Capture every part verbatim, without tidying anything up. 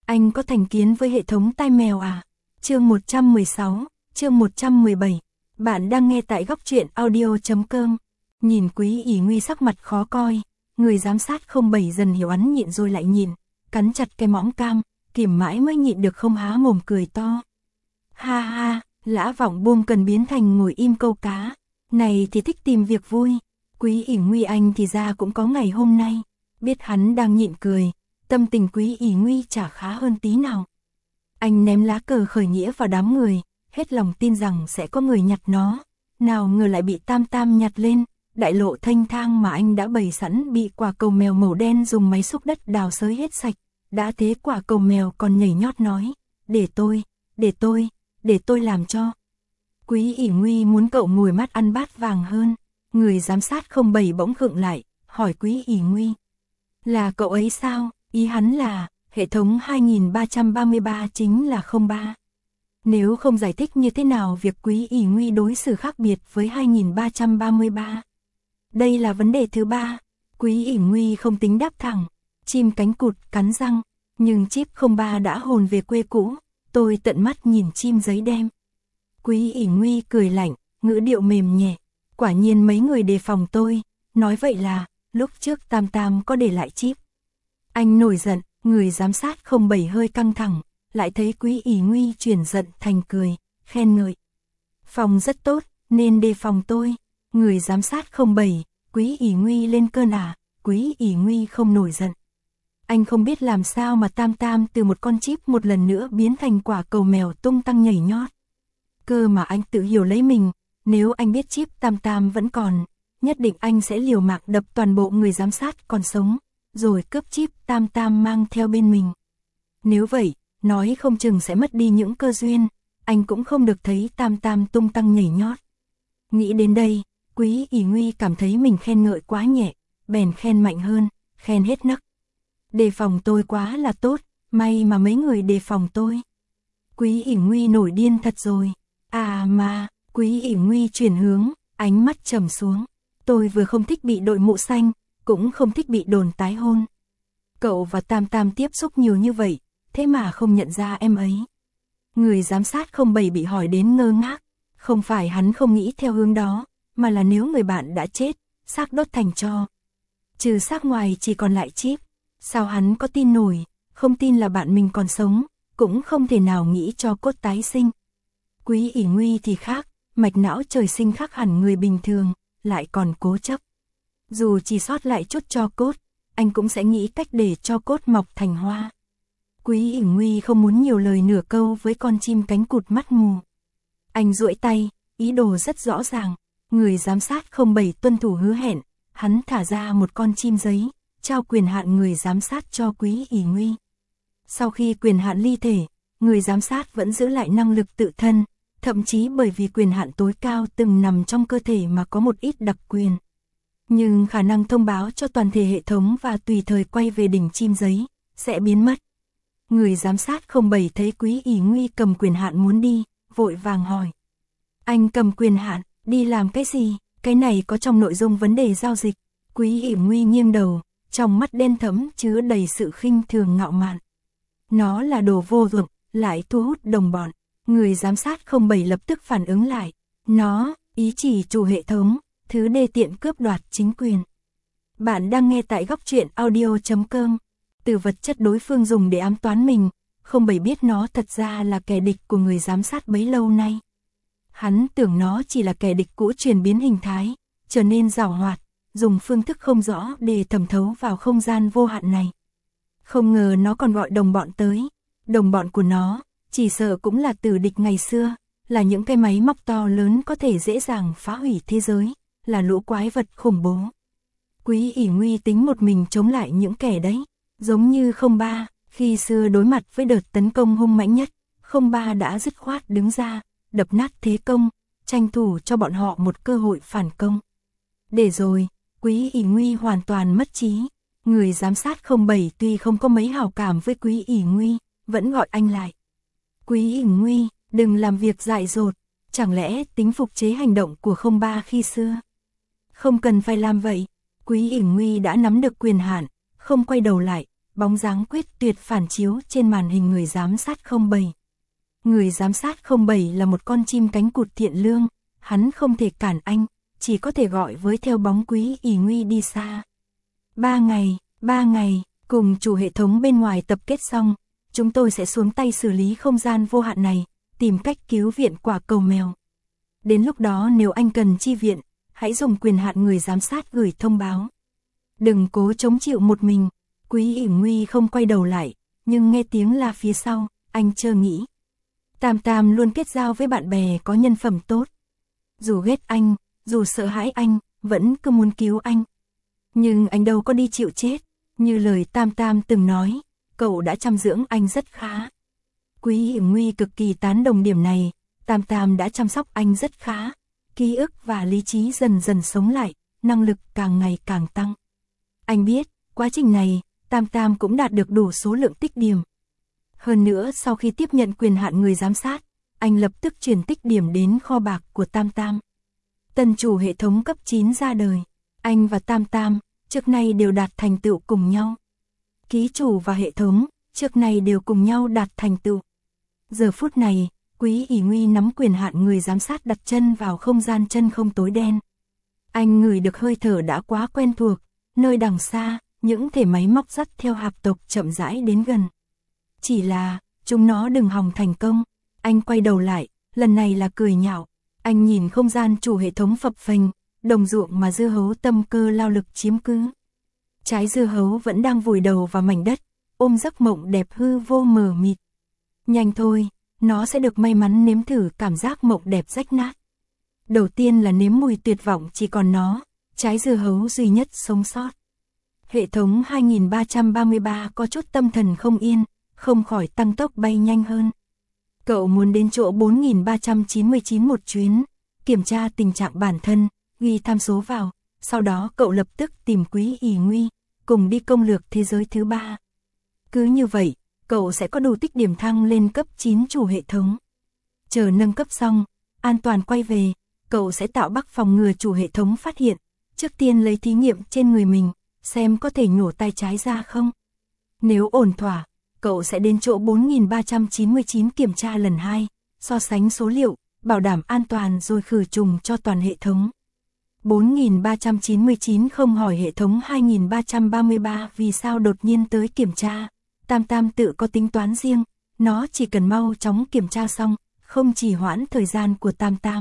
Anh có thành kiến với hệ thống tai mèo à? Chương một trăm mười sáu, chương một trăm mười bảy. Bạn đang nghe tại góc truyện audio chấm com. Nhìn Quý ỷ Nguy sắc mặt khó coi, người giám sát không bảy dần hiểu hắn nhịn rồi lại nhịn, cắn chặt cái mõm cam, kìm mãi mới nhịn được không há mồm cười to. Ha ha, Lã Vọng Buông cần biến thành ngồi im câu cá, này thì thích tìm việc vui. Quý ỷ Nguy anh thì ra cũng có ngày hôm nay, biết hắn đang nhịn cười, tâm tình Quý ỷ Nguy chả khá hơn tí nào. Anh ném lá cờ khởi nghĩa vào đám người, hết lòng tin rằng sẽ có người nhặt nó, nào ngờ lại bị Tam Tam nhặt lên, đại lộ thênh thang mà anh đã bày sẵn bị quả cầu mèo màu đen dùng máy xúc đất đào xới hết sạch, đã thế quả cầu mèo còn nhảy nhót nói, để tôi, để tôi, để tôi làm cho. Quý ỷ Nguy muốn cậu ngồi mắt ăn bát vàng hơn, người giám sát không bảy bỗng khựng lại, hỏi Quý ỷ Nguy. Là cậu ấy sao? Ý hắn là, hệ thống hai nghìn ba trăm ba mươi ba chính là không ba. Nếu không giải thích như thế nào việc Quý ỷ Nguy đối xử khác biệt với hai nghìn ba trăm ba mươi ba. Đây là vấn đề thứ ba. Quý ỷ Nguy không tính đáp thẳng, chim cánh cụt cắn răng, nhưng chip không ba đã hồn về quê cũ, tôi tận mắt nhìn chim giấy đem. Quý ỷ Nguy cười lạnh, ngữ điệu mềm nhẹ, quả nhiên mấy người đề phòng tôi, nói vậy là, lúc trước Tam Tam có để lại chip. Anh nổi giận, người giám sát không bảy hơi căng thẳng, lại thấy Quý ỷ Nguy chuyển giận thành cười, khen ngợi. Phòng rất tốt, nên đề phòng tôi. Người giám sát không bảy, Quý ỷ Nguy lên cơn à? Quý ỷ Nguy không nổi giận. Anh không biết làm sao mà Tam Tam từ một con chip một lần nữa biến thành quả cầu mèo tung tăng nhảy nhót. Cơ mà anh tự hiểu lấy mình, nếu anh biết chip Tam Tam vẫn còn, nhất định anh sẽ liều mạng đập toàn bộ người giám sát còn sống, rồi cướp chip Tam Tam mang theo bên mình. Nếu vậy, nói không chừng sẽ mất đi những cơ duyên, anh cũng không được thấy Tam Tam tung tăng nhảy nhót. Nghĩ đến đây, Quý ỷ Nguy cảm thấy mình khen ngợi quá nhẹ, bèn khen mạnh hơn, khen hết nấc. Đề phòng tôi quá là tốt, may mà mấy người đề phòng tôi. Quý ỷ Nguy nổi điên thật rồi. À mà, Quý ỷ Nguy chuyển hướng, ánh mắt trầm xuống. Tôi vừa không thích bị đội mũ xanh, cũng không thích bị đồn tái hôn. Cậu và Tam Tam tiếp xúc nhiều như vậy, thế mà không nhận ra em ấy. Người giám sát không bảy bị hỏi đến ngơ ngác, không phải hắn không nghĩ theo hướng đó, mà là nếu người bạn đã chết, xác đốt thành tro. Trừ xác ngoài chỉ còn lại chip, sao hắn có tin nổi, không tin là bạn mình còn sống, cũng không thể nào nghĩ cho cốt tái sinh. Quý ỷ Nguy thì khác, mạch não trời sinh khác hẳn người bình thường, lại còn cố chấp. Dù chỉ sót lại chút cho cốt, anh cũng sẽ nghĩ cách để cho cốt mọc thành hoa. Quý ỷ Nguy không muốn nhiều lời nửa câu với con chim cánh cụt mắt mù. Anh duỗi tay, ý đồ rất rõ ràng, người giám sát không bảy tuân thủ hứa hẹn, hắn thả ra một con chim giấy, trao quyền hạn người giám sát cho Quý ỷ Nguy. Sau khi quyền hạn ly thể, người giám sát vẫn giữ lại năng lực tự thân, thậm chí bởi vì quyền hạn tối cao từng nằm trong cơ thể mà có một ít đặc quyền. Nhưng khả năng thông báo cho toàn thể hệ thống và tùy thời quay về đỉnh chim giấy, sẽ biến mất. Người giám sát không bảy thấy Quý ỷ Nguy cầm quyền hạn muốn đi, vội vàng hỏi. Anh cầm quyền hạn, đi làm cái gì? Cái này có trong nội dung vấn đề giao dịch. Quý ỷ Nguy nghiêng đầu, trong mắt đen thẫm chứa đầy sự khinh thường ngạo mạn. Nó là đồ vô dụng, lại thu hút đồng bọn. Người giám sát không bảy lập tức phản ứng lại. Nó, ý chỉ chủ hệ thống, thứ đê tiện cướp đoạt chính quyền. Bạn đang nghe tại góc truyện audio chấm com. Từ vật chất đối phương dùng để ám toán mình, không bảy biết nó thật ra là kẻ địch của người giám sát bấy lâu nay. Hắn tưởng nó chỉ là kẻ địch cũ chuyển biến hình thái, trở nên giàu hoạt, dùng phương thức không rõ để thẩm thấu vào không gian vô hạn này. Không ngờ nó còn gọi đồng bọn tới. Đồng bọn của nó, chỉ sợ cũng là tử địch ngày xưa, là những cái máy móc to lớn có thể dễ dàng phá hủy thế giới, là lũ quái vật khủng bố. Quý ỷ Nguy tính một mình chống lại những kẻ đấy, giống như không ba, khi xưa đối mặt với đợt tấn công hung mãnh nhất, không ba đã dứt khoát đứng ra, đập nát thế công, tranh thủ cho bọn họ một cơ hội phản công. Để rồi, Quý ỷ Nguy hoàn toàn mất trí. Người giám sát không bảy tuy không có mấy hảo cảm với Quý ỷ Nguy, vẫn gọi anh lại. Quý ỷ Nguy, đừng làm việc dại dột, chẳng lẽ tính phục chế hành động của không ba khi xưa? Không cần phải làm vậy, Quý ỷ Nguy đã nắm được quyền hạn, không quay đầu lại, bóng dáng quyết tuyệt phản chiếu trên màn hình người giám sát không bảy. Người giám sát không bảy là một con chim cánh cụt thiện lương, hắn không thể cản anh, chỉ có thể gọi với theo bóng Quý ỷ Nguy đi xa. Ba ngày, ba ngày, cùng chủ hệ thống bên ngoài tập kết xong, chúng tôi sẽ xuống tay xử lý không gian vô hạn này, tìm cách cứu viện quả cầu mèo. Đến lúc đó nếu anh cần chi viện, hãy dùng quyền hạn người giám sát gửi thông báo. Đừng cố chống chịu một mình. Quý ỷ Nguy không quay đầu lại, nhưng nghe tiếng la phía sau, anh chơ nghĩ. Tam Tam luôn kết giao với bạn bè có nhân phẩm tốt. Dù ghét anh, dù sợ hãi anh, vẫn cứ muốn cứu anh. Nhưng anh đâu có đi chịu chết, như lời Tam Tam từng nói, cậu đã chăm dưỡng anh rất khá. Quý ỷ Nguy cực kỳ tán đồng điểm này, Tam Tam đã chăm sóc anh rất khá, ký ức và lý trí dần dần sống lại, năng lực càng ngày càng tăng. Anh biết, quá trình này, Tam Tam cũng đạt được đủ số lượng tích điểm. Hơn nữa sau khi tiếp nhận quyền hạn người giám sát, anh lập tức chuyển tích điểm đến kho bạc của Tam Tam. Tân chủ hệ thống cấp chín ra đời, anh và Tam Tam, trước nay đều đạt thành tựu cùng nhau. Ký chủ và hệ thống, trước nay đều cùng nhau đạt thành tựu. Giờ phút này, Quý ỷ Nguy nắm quyền hạn người giám sát đặt chân vào không gian chân không tối đen. Anh ngửi được hơi thở đã quá quen thuộc, nơi đằng xa, những thể máy móc dắt theo hạp tộc chậm rãi đến gần. Chỉ là, chúng nó đừng hòng thành công. Anh quay đầu lại, lần này là cười nhạo. Anh nhìn không gian chủ hệ thống phập phềnh, đồng ruộng mà dưa hấu tâm cơ lao lực chiếm cứ. Trái dưa hấu vẫn đang vùi đầu vào mảnh đất, ôm giấc mộng đẹp hư vô mờ mịt. Nhanh thôi, nó sẽ được may mắn nếm thử cảm giác mộng đẹp rách nát. Đầu tiên là nếm mùi tuyệt vọng chỉ còn nó, trái dưa hấu duy nhất sống sót. Hệ thống hai nghìn ba trăm ba mươi ba có chút tâm thần không yên, không khỏi tăng tốc bay nhanh hơn. Cậu muốn đến chỗ bốn nghìn ba trăm chín mươi chín một chuyến, kiểm tra tình trạng bản thân, ghi tham số vào, sau đó cậu lập tức tìm Quý ỷ Nguy, cùng đi công lược thế giới thứ ba. Cứ như vậy, cậu sẽ có đủ tích điểm thăng lên cấp chín chủ hệ thống. Chờ nâng cấp xong, an toàn quay về, cậu sẽ tạo bắc phòng ngừa chủ hệ thống phát hiện, trước tiên lấy thí nghiệm trên người mình, xem có thể nhổ tay trái ra không. Nếu ổn thỏa, cậu sẽ đến chỗ bốn nghìn ba trăm chín mươi chín kiểm tra lần hai, so sánh số liệu, bảo đảm an toàn rồi khử trùng cho toàn hệ thống. bốn nghìn ba trăm chín mươi chín không hỏi hệ thống hai nghìn ba trăm ba mươi ba vì sao đột nhiên tới kiểm tra. Tam Tam tự có tính toán riêng, nó chỉ cần mau chóng kiểm tra xong, không trì hoãn thời gian của Tam Tam.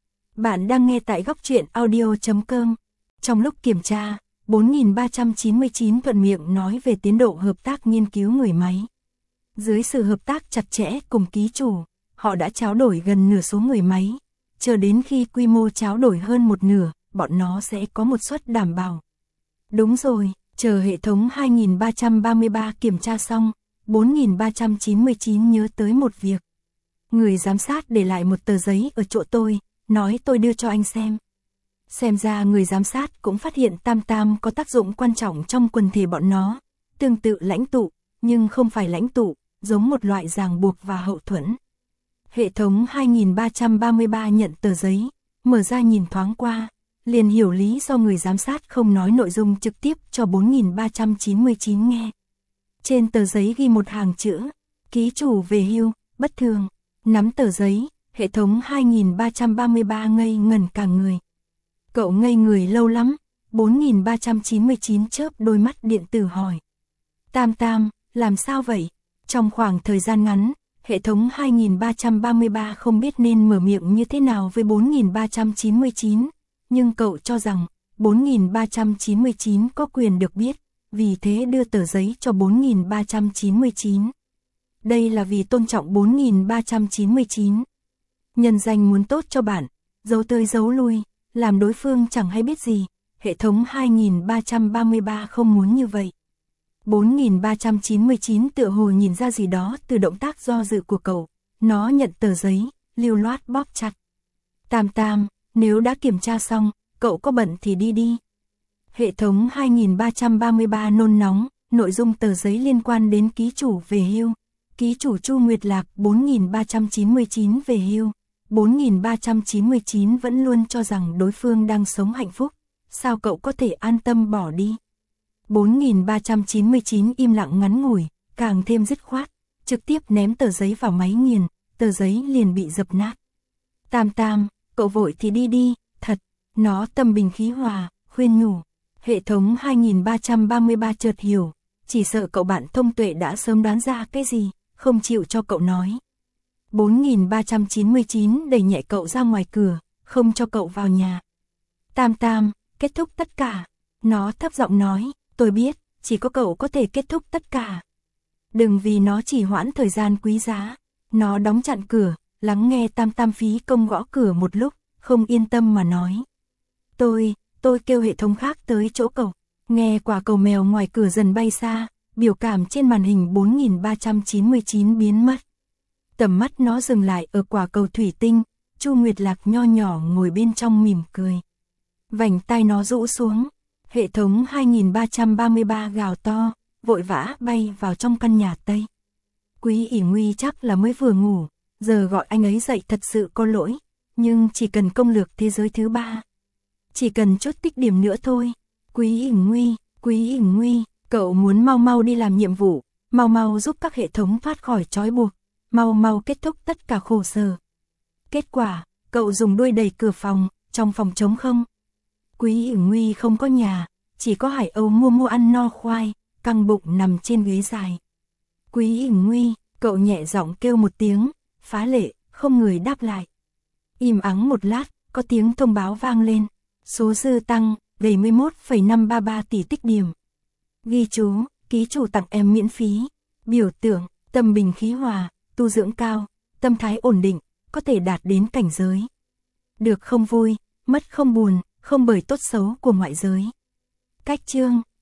Bạn đang nghe tại góc truyện audio chấm com. Trong lúc kiểm tra, bốn nghìn ba trăm chín mươi chín thuận miệng nói về tiến độ hợp tác nghiên cứu người máy. Dưới sự hợp tác chặt chẽ cùng ký chủ, họ đã tráo đổi gần nửa số người máy. Chờ đến khi quy mô tráo đổi hơn một nửa, bọn nó sẽ có một suất đảm bảo. Đúng rồi, chờ hệ thống hai nghìn ba trăm ba mươi ba kiểm tra xong, bốn nghìn ba trăm chín mươi chín nhớ tới một việc. Người giám sát để lại một tờ giấy ở chỗ tôi, nói tôi đưa cho anh xem. Xem ra người giám sát cũng phát hiện Tam Tam có tác dụng quan trọng trong quần thể bọn nó, tương tự lãnh tụ, nhưng không phải lãnh tụ, giống một loại ràng buộc và hậu thuẫn. Hệ thống hai nghìn ba trăm ba mươi ba nhận tờ giấy, mở ra nhìn thoáng qua, liền hiểu lý do người giám sát không nói nội dung trực tiếp cho bốn nghìn ba trăm chín mươi chín nghe. Trên tờ giấy ghi một hàng chữ, ký chủ về hưu, bất thường. Nắm tờ giấy, hệ thống hai nghìn ba trăm ba mươi ba ngây ngẩn cả người. Cậu ngây người lâu lắm, bốn nghìn ba trăm chín mươi chín chớp đôi mắt điện tử hỏi. Tam Tam, làm sao vậy? Trong khoảng thời gian ngắn, hệ thống hai nghìn ba trăm ba mươi ba không biết nên mở miệng như thế nào với bốn nghìn ba trăm chín mươi chín, nhưng cậu cho rằng bốn nghìn ba trăm chín mươi chín có quyền được biết, vì thế đưa tờ giấy cho bốn nghìn ba trăm chín mươi chín. Đây là vì tôn trọng bốn nghìn ba trăm chín mươi chín. Nhân danh muốn tốt cho bạn, giấu tới giấu lui, làm đối phương chẳng hay biết gì, hệ thống hai nghìn ba trăm ba mươi ba không muốn như vậy. bốn nghìn ba trăm chín mươi chín tựa hồ nhìn ra gì đó từ động tác do dự của cậu, nó nhận tờ giấy, lưu loát bóp chặt. Tam Tam, nếu đã kiểm tra xong, cậu có bận thì đi đi. Hệ thống hai nghìn ba trăm ba mươi ba nôn nóng, nội dung tờ giấy liên quan đến ký chủ về hưu. Ký chủ Chu Nguyệt Lạc bốn nghìn ba trăm chín mươi chín về hưu. bốn nghìn ba trăm chín mươi chín vẫn luôn cho rằng đối phương đang sống hạnh phúc, sao cậu có thể an tâm bỏ đi. bốn nghìn ba trăm chín mươi chín im lặng ngắn ngủi, càng thêm dứt khoát, trực tiếp ném tờ giấy vào máy nghiền, tờ giấy liền bị dập nát. Tam Tam, cậu vội thì đi đi, thật, nó tâm bình khí hòa, khuyên nhủ. Hệ thống hai nghìn ba trăm ba mươi ba chợt hiểu, chỉ sợ cậu bạn thông tuệ đã sớm đoán ra cái gì, không chịu cho cậu nói. bốn nghìn ba trăm chín mươi chín đẩy nhẹ cậu ra ngoài cửa, không cho cậu vào nhà. Tam Tam, kết thúc tất cả. Nó thấp giọng nói, tôi biết, chỉ có cậu có thể kết thúc tất cả. Đừng vì nó trì hoãn thời gian quý giá. Nó đóng chặn cửa, lắng nghe Tam Tam phí công gõ cửa một lúc, không yên tâm mà nói. Tôi, tôi kêu hệ thống khác tới chỗ cậu. Nghe quả cầu mèo ngoài cửa dần bay xa, biểu cảm trên màn hình bốn nghìn ba trăm chín mươi chín biến mất. Tầm mắt nó dừng lại ở quả cầu thủy tinh, Chu Nguyệt Lạc nho nhỏ ngồi bên trong mỉm cười. Vành tai nó rũ xuống, hệ thống hai nghìn ba trăm ba mươi ba gào to, vội vã bay vào trong căn nhà Tây. Quý ỉ Nguy chắc là mới vừa ngủ, giờ gọi anh ấy dậy thật sự có lỗi, nhưng chỉ cần công lược thế giới thứ ba. Chỉ cần chút tích điểm nữa thôi. Quý ỉ Nguy, Quý ỉ Nguy, cậu muốn mau mau đi làm nhiệm vụ, mau mau giúp các hệ thống thoát khỏi trói buộc, mau mau kết thúc tất cả khổ sở. Kết quả, cậu dùng đuôi đẩy cửa phòng, trong phòng trống không. Quý ỉ Nguy không có nhà, chỉ có Hải Âu mua mua ăn no khoai, căng bụng nằm trên ghế dài. Quý ỉ Nguy, cậu nhẹ giọng kêu một tiếng, phá lệ, không người đáp lại. Im ắng một lát, có tiếng thông báo vang lên, số dư tăng, bảy mươi mốt phẩy năm ba ba tỷ tích điểm. Ghi chú, ký chủ tặng em miễn phí. Biểu tượng, tâm bình khí hòa, tu dưỡng cao, tâm thái ổn định, có thể đạt đến cảnh giới. Được không vui, mất không buồn, không bởi tốt xấu của ngoại giới. Cách chương